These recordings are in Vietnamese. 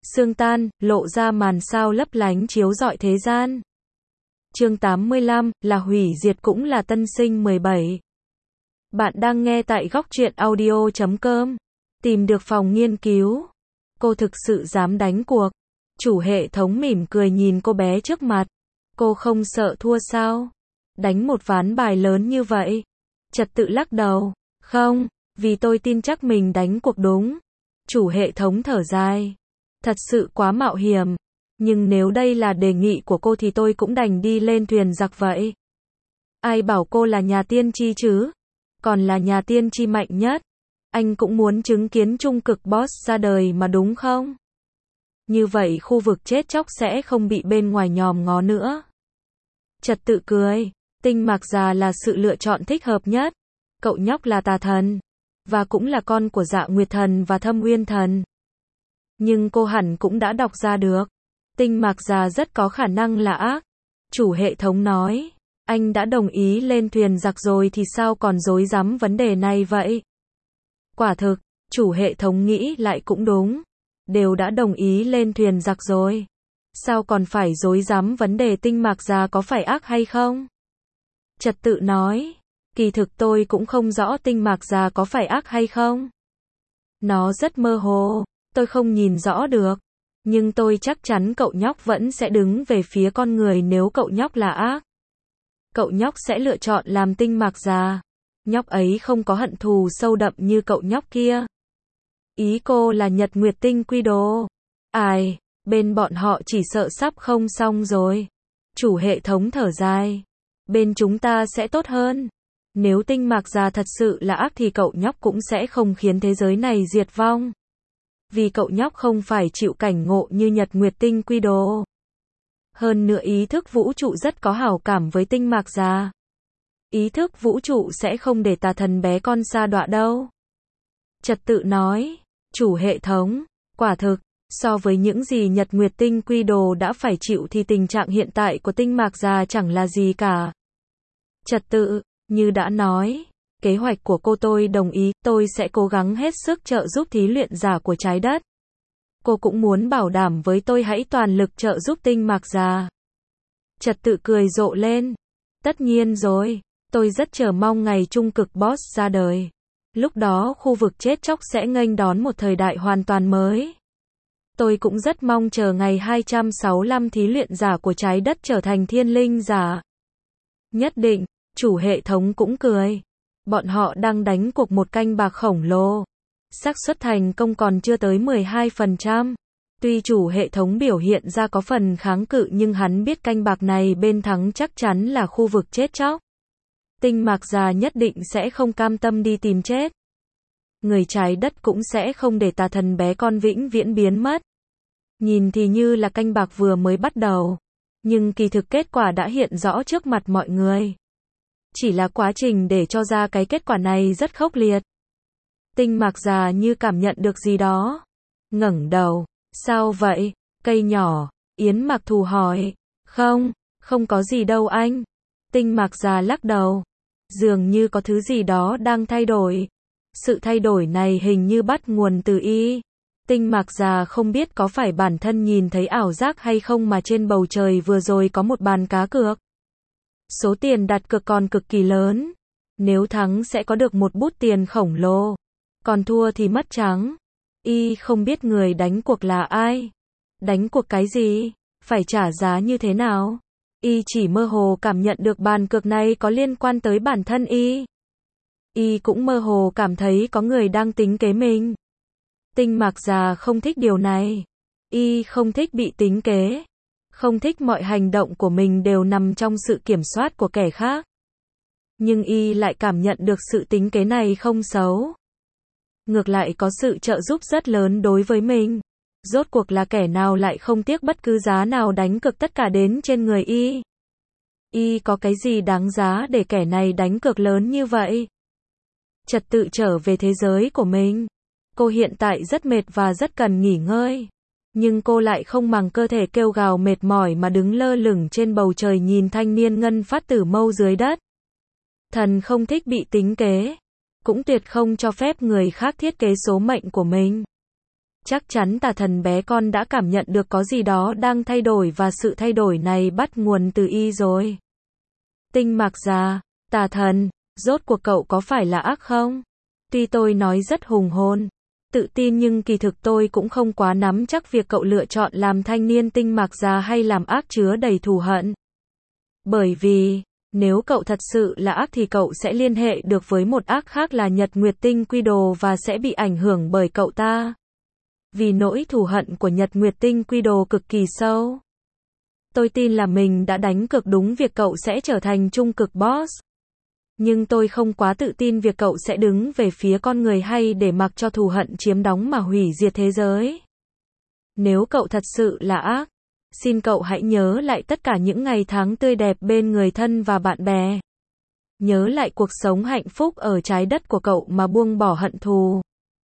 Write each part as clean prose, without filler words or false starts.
Sương tan, lộ ra màn sao lấp lánh chiếu rọi thế gian. Chương 85, là hủy diệt cũng là tân sinh 17. Bạn đang nghe tại góc truyện audio.com. Tìm được phòng nghiên cứu. Cô thực sự dám đánh cuộc. Chủ hệ thống mỉm cười nhìn cô bé trước mặt. Cô không sợ thua sao? Đánh một ván bài lớn như vậy. Trật tự lắc đầu. Không, vì tôi tin chắc mình đánh cuộc đúng. Chủ hệ thống thở dài. Thật sự quá mạo hiểm. Nhưng nếu đây là đề nghị của cô thì tôi cũng đành đi lên thuyền giặc vậy. Ai bảo cô là nhà tiên tri chứ? Còn là nhà tiên tri mạnh nhất. Anh cũng muốn chứng kiến trung cực boss ra đời mà đúng không? Như vậy khu vực chết chóc sẽ không bị bên ngoài nhòm ngó nữa. Trật tự cười. Tinh Mạc Già là sự lựa chọn thích hợp nhất. Cậu nhóc là tà thần. Và cũng là con của Dạ Nguyệt Thần và Thâm Uyên Thần. Nhưng cô hẳn cũng đã đọc ra được. Tinh Mạc Già rất có khả năng là ác. Chủ hệ thống nói. Anh đã đồng ý lên thuyền giặc rồi thì sao còn rối rắm vấn đề này vậy? Quả thực, chủ hệ thống nghĩ lại cũng đúng. Đều đã đồng ý lên thuyền giặc rồi. Sao còn phải rối rắm vấn đề Tinh Mạc Già có phải ác hay không? Trật tự nói. Kỳ thực tôi cũng không rõ Tinh Mạc Già có phải ác hay không. Nó rất mơ hồ, tôi không nhìn rõ được. Nhưng tôi chắc chắn cậu nhóc vẫn sẽ đứng về phía con người nếu cậu nhóc là ác. Cậu nhóc sẽ lựa chọn làm Tinh Mạc Già. Nhóc ấy không có hận thù sâu đậm như cậu nhóc kia. Ý cô là Nhật Nguyệt Tinh Quy Đồ. Ai, bên bọn họ chỉ sợ sắp không xong rồi. Chủ hệ thống thở dài. Bên chúng ta sẽ tốt hơn. Nếu Tinh Mạc Già thật sự là ác thì cậu nhóc cũng sẽ không khiến thế giới này diệt vong. Vì cậu nhóc không phải chịu cảnh ngộ như Nhật Nguyệt Tinh Quy Đồ. Hơn nữa ý thức vũ trụ rất có hảo cảm với Tinh Mạc Già. Ý thức vũ trụ sẽ không để tà thần bé con sa đọa đâu. Trật tự nói. Chủ hệ thống. Quả thực, so với những gì Nhật Nguyệt Tinh Quy Đồ đã phải chịu thì tình trạng hiện tại của Tinh Mạc Già chẳng là gì cả. Trật tự. Như đã nói, kế hoạch của cô tôi đồng ý, tôi sẽ cố gắng hết sức trợ giúp thí luyện giả của trái đất. Cô cũng muốn bảo đảm với tôi hãy toàn lực trợ giúp Tinh Mạc Già. Trật tự cười rộ lên. Tất nhiên rồi, tôi rất chờ mong ngày trung cực boss ra đời. Lúc đó khu vực chết chóc sẽ nghênh đón một thời đại hoàn toàn mới. Tôi cũng rất mong chờ ngày 265 thí luyện giả của trái đất trở thành thiên linh giả. Nhất định. Chủ hệ thống cũng cười. Bọn họ đang đánh cuộc một canh bạc khổng lồ. Xác suất thành công còn chưa tới 12%. Tuy chủ hệ thống biểu hiện ra có phần kháng cự nhưng hắn biết canh bạc này bên thắng chắc chắn là khu vực chết chóc. Tinh Mạc Già nhất định sẽ không cam tâm đi tìm chết. Người trái đất cũng sẽ không để tà thần bé con vĩnh viễn biến mất. Nhìn thì như là canh bạc vừa mới bắt đầu. Nhưng kỳ thực kết quả đã hiện rõ trước mặt mọi người. Chỉ là quá trình để cho ra cái kết quả này rất khốc liệt. Tinh Mạc Già như cảm nhận được gì đó. Ngẩng đầu. Sao vậy? Cây nhỏ. Yến Mạc Thù hỏi. Không, không có gì đâu anh. Tinh Mạc Già lắc đầu. Dường như có thứ gì đó đang thay đổi. Sự thay đổi này hình như bắt nguồn từ y. Tinh Mạc Già không biết có phải bản thân nhìn thấy ảo giác hay không mà trên bầu trời vừa rồi có một bàn cá cược. Số tiền đặt cược còn cực kỳ lớn. Nếu thắng sẽ có được một bút tiền khổng lồ. Còn thua thì mất trắng. Y không biết người đánh cuộc là ai. Đánh cuộc cái gì? Phải trả giá như thế nào? Y chỉ mơ hồ cảm nhận được bàn cược này có liên quan tới bản thân Y. Y cũng mơ hồ cảm thấy có người đang tính kế mình. Tinh Mạc Già không thích điều này. Y không thích bị tính kế. Không thích mọi hành động của mình đều nằm trong sự kiểm soát của kẻ khác. Nhưng y lại cảm nhận được sự tính kế này không xấu. Ngược lại có sự trợ giúp rất lớn đối với mình. Rốt cuộc là kẻ nào lại không tiếc bất cứ giá nào đánh cược tất cả đến trên người y. Y có cái gì đáng giá để kẻ này đánh cược lớn như vậy? Trật tự trở về thế giới của mình. Cô hiện tại rất mệt và rất cần nghỉ ngơi. Nhưng cô lại không màng cơ thể kêu gào mệt mỏi mà đứng lơ lửng trên bầu trời nhìn thanh niên ngân phát tử mâu dưới đất. Thần không thích bị tính kế. Cũng tuyệt không cho phép người khác thiết kế số mệnh của mình. Chắc chắn tà thần bé con đã cảm nhận được có gì đó đang thay đổi và sự thay đổi này bắt nguồn từ y rồi. Tinh Mạc già, tà thần, rốt cuộc cậu có phải là ác không? Tuy tôi nói rất hùng hồn, tự tin nhưng kỳ thực tôi cũng không quá nắm chắc việc cậu lựa chọn làm thanh niên tinh mạc già hay làm ác chứa đầy thù hận. Bởi vì, nếu cậu thật sự là ác thì cậu sẽ liên hệ được với một ác khác là Nhật Nguyệt Tinh Quy Đồ và sẽ bị ảnh hưởng bởi cậu ta. Vì nỗi thù hận của Nhật Nguyệt Tinh Quy Đồ cực kỳ sâu. Tôi tin là mình đã đánh cược đúng việc cậu sẽ trở thành trung cực boss. Nhưng tôi không quá tự tin việc cậu sẽ đứng về phía con người hay để mặc cho thù hận chiếm đóng mà hủy diệt thế giới. Nếu cậu thật sự là ác, xin cậu hãy nhớ lại tất cả những ngày tháng tươi đẹp bên người thân và bạn bè. Nhớ lại cuộc sống hạnh phúc ở trái đất của cậu mà buông bỏ hận thù.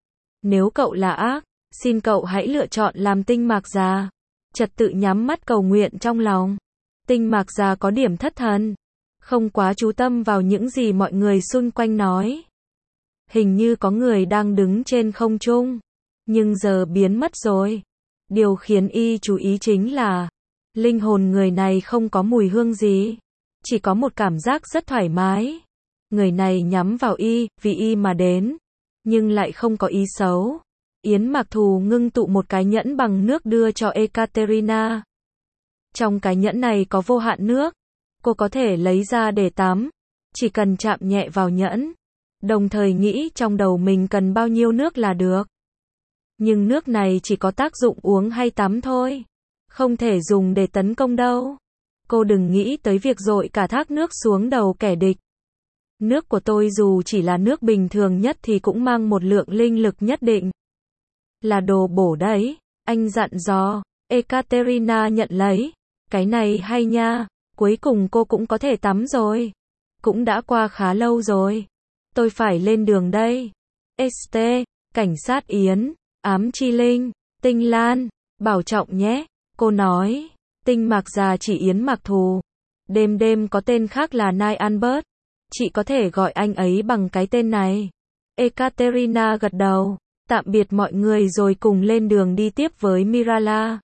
Nếu cậu là ác, xin cậu hãy lựa chọn làm tinh mạc già. Trật tự nhắm mắt cầu nguyện trong lòng. Tinh mạc già có điểm thất thần. Không quá chú tâm vào những gì mọi người xung quanh nói. Hình như có người đang đứng trên không trung. Nhưng giờ biến mất rồi. Điều khiến y chú ý chính là linh hồn người này không có mùi hương gì. Chỉ có một cảm giác rất thoải mái. Người này nhắm vào y, vì y mà đến. Nhưng lại không có ý xấu. Yến Mặc Thù ngưng tụ một cái nhẫn bằng nước đưa cho Ekaterina. Trong cái nhẫn này có vô hạn nước. Cô có thể lấy ra để tắm. Chỉ cần chạm nhẹ vào nhẫn. Đồng thời nghĩ trong đầu mình cần bao nhiêu nước là được. Nhưng nước này chỉ có tác dụng uống hay tắm thôi. Không thể dùng để tấn công đâu. Cô đừng nghĩ tới việc dội cả thác nước xuống đầu kẻ địch. Nước của tôi dù chỉ là nước bình thường nhất thì cũng mang một lượng linh lực nhất định. Là đồ bổ đấy, anh dặn dò. Ekaterina nhận lấy. Cái này hay nha, cuối cùng cô cũng có thể tắm rồi. Cũng đã qua khá lâu rồi. Tôi phải lên đường đây. ST, cảnh sát Yến, ám chi linh, Tinh Lan, bảo trọng nhé, cô nói. Tinh mạc già chỉ Yến Mặc Thù. Đêm đêm có tên khác là Nai Albert. Chị có thể gọi anh ấy bằng cái tên này. Ekaterina gật đầu. Tạm biệt mọi người rồi cùng lên đường đi tiếp với Mirala.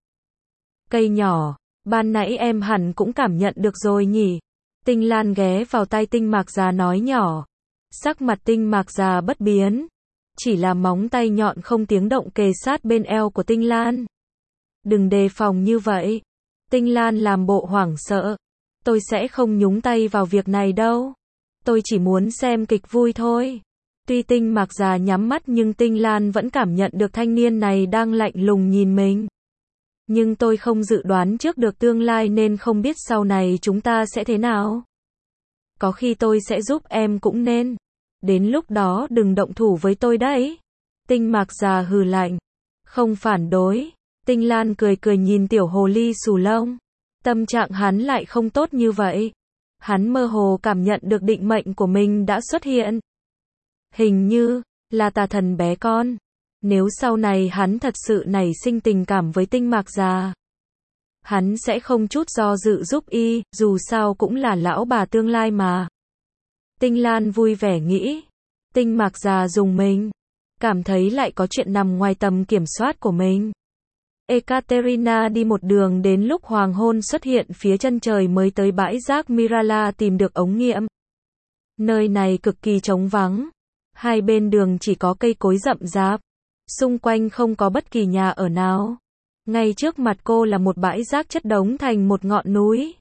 Cây nhỏ, ban nãy em hẳn cũng cảm nhận được rồi nhỉ. Tinh Lan ghé vào tai Tinh Mạc già nói nhỏ. Sắc mặt Tinh Mạc già bất biến. Chỉ là móng tay nhọn không tiếng động kề sát bên eo của Tinh Lan. Đừng đề phòng như vậy. Tinh Lan làm bộ hoảng sợ. Tôi sẽ không nhúng tay vào việc này đâu. Tôi chỉ muốn xem kịch vui thôi. Tuy Tinh Mạc già nhắm mắt nhưng Tinh Lan vẫn cảm nhận được thanh niên này đang lạnh lùng nhìn mình. Nhưng tôi không dự đoán trước được tương lai nên không biết sau này chúng ta sẽ thế nào. Có khi tôi sẽ giúp em cũng nên. Đến lúc đó đừng động thủ với tôi đấy. Tinh Mạc già hừ lạnh. Không phản đối. Tinh Lan cười cười nhìn tiểu hồ ly xù lông. Tâm trạng hắn lại không tốt như vậy. Hắn mơ hồ cảm nhận được định mệnh của mình đã xuất hiện. Hình như là tà thần bé con. Nếu sau này hắn thật sự nảy sinh tình cảm với Tinh Mạc già, hắn sẽ không chút do dự giúp y, dù sao cũng là lão bà tương lai mà. Tinh Lan vui vẻ nghĩ. Tinh Mạc già rùng mình. Cảm thấy lại có chuyện nằm ngoài tầm kiểm soát của mình. Ekaterina đi một đường đến lúc hoàng hôn xuất hiện phía chân trời mới tới bãi rác Mirala tìm được ống nghiệm. Nơi này cực kỳ trống vắng. Hai bên đường chỉ có cây cối rậm rạp. Xung quanh không có bất kỳ nhà ở nào. Ngay trước mặt cô là một bãi rác chất đống thành một ngọn núi.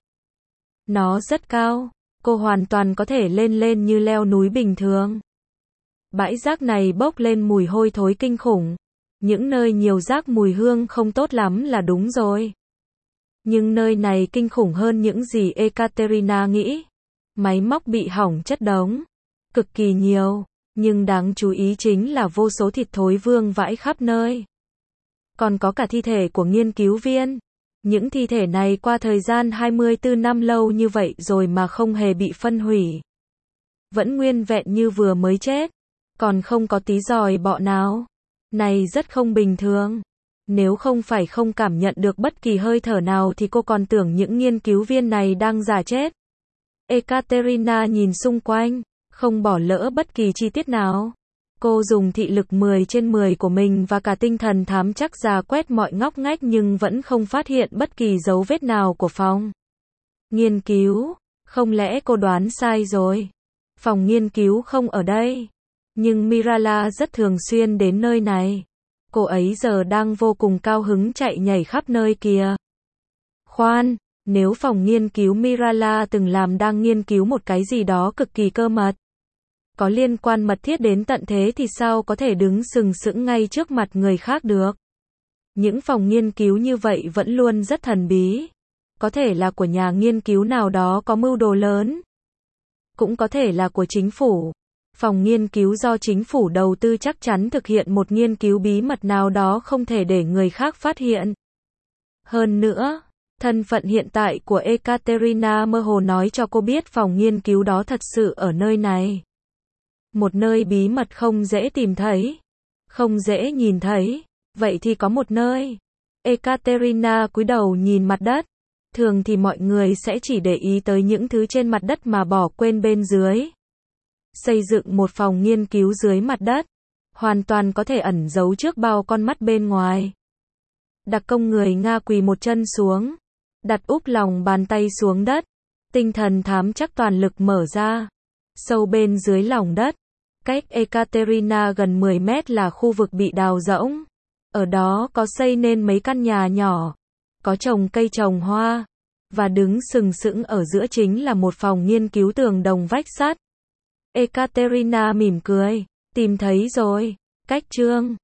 Nó rất cao. Cô hoàn toàn có thể lên như leo núi bình thường. Bãi rác này bốc lên mùi hôi thối kinh khủng. Những nơi nhiều rác mùi hương không tốt lắm là đúng rồi. Nhưng nơi này kinh khủng hơn những gì Ekaterina nghĩ. Máy móc bị hỏng chất đống. Cực kỳ nhiều. Nhưng đáng chú ý chính là vô số thịt thối vương vãi khắp nơi. Còn có cả thi thể của nghiên cứu viên. Những thi thể này qua thời gian 24 năm lâu như vậy rồi mà không hề bị phân hủy. Vẫn nguyên vẹn như vừa mới chết. Còn không có tí giòi bọ nào. Này rất không bình thường. Nếu không phải không cảm nhận được bất kỳ hơi thở nào thì cô còn tưởng những nghiên cứu viên này đang giả chết. Ekaterina nhìn xung quanh, không bỏ lỡ bất kỳ chi tiết nào. Cô dùng thị lực 10 trên 10 của mình và cả tinh thần thám chắc rà quét mọi ngóc ngách nhưng vẫn không phát hiện bất kỳ dấu vết nào của phòng nghiên cứu. Không lẽ cô đoán sai rồi? Phòng nghiên cứu không ở đây. Nhưng Mirala rất thường xuyên đến nơi này. Cô ấy giờ đang vô cùng cao hứng chạy nhảy khắp nơi kìa. Khoan, nếu phòng nghiên cứu Mirala từng làm đang nghiên cứu một cái gì đó cực kỳ cơ mật, có liên quan mật thiết đến tận thế thì sao có thể đứng sừng sững ngay trước mặt người khác được? Những phòng nghiên cứu như vậy vẫn luôn rất thần bí. Có thể là của nhà nghiên cứu nào đó có mưu đồ lớn. Cũng có thể là của chính phủ. Phòng nghiên cứu do chính phủ đầu tư chắc chắn thực hiện một nghiên cứu bí mật nào đó không thể để người khác phát hiện. Hơn nữa, thân phận hiện tại của Ekaterina mơ hồ nói cho cô biết phòng nghiên cứu đó thật sự ở nơi này. Một nơi bí mật không dễ tìm thấy, không dễ nhìn thấy, vậy thì có một nơi. Ekaterina cúi đầu nhìn mặt đất. Thường thì mọi người sẽ chỉ để ý tới những thứ trên mặt đất mà bỏ quên bên dưới. Xây dựng một phòng nghiên cứu dưới mặt đất, hoàn toàn có thể ẩn giấu trước bao con mắt bên ngoài. Đặc công người Nga quỳ một chân xuống, đặt úp lòng bàn tay xuống đất, tinh thần thám chắc toàn lực mở ra. Sâu bên dưới lòng đất, cách Ekaterina gần 10 mét là khu vực bị đào rỗng. Ở đó có xây nên mấy căn nhà nhỏ, có trồng cây trồng hoa, và đứng sừng sững ở giữa chính là một phòng nghiên cứu tường đồng vách sắt. Ekaterina mỉm cười, tìm thấy rồi, cách chương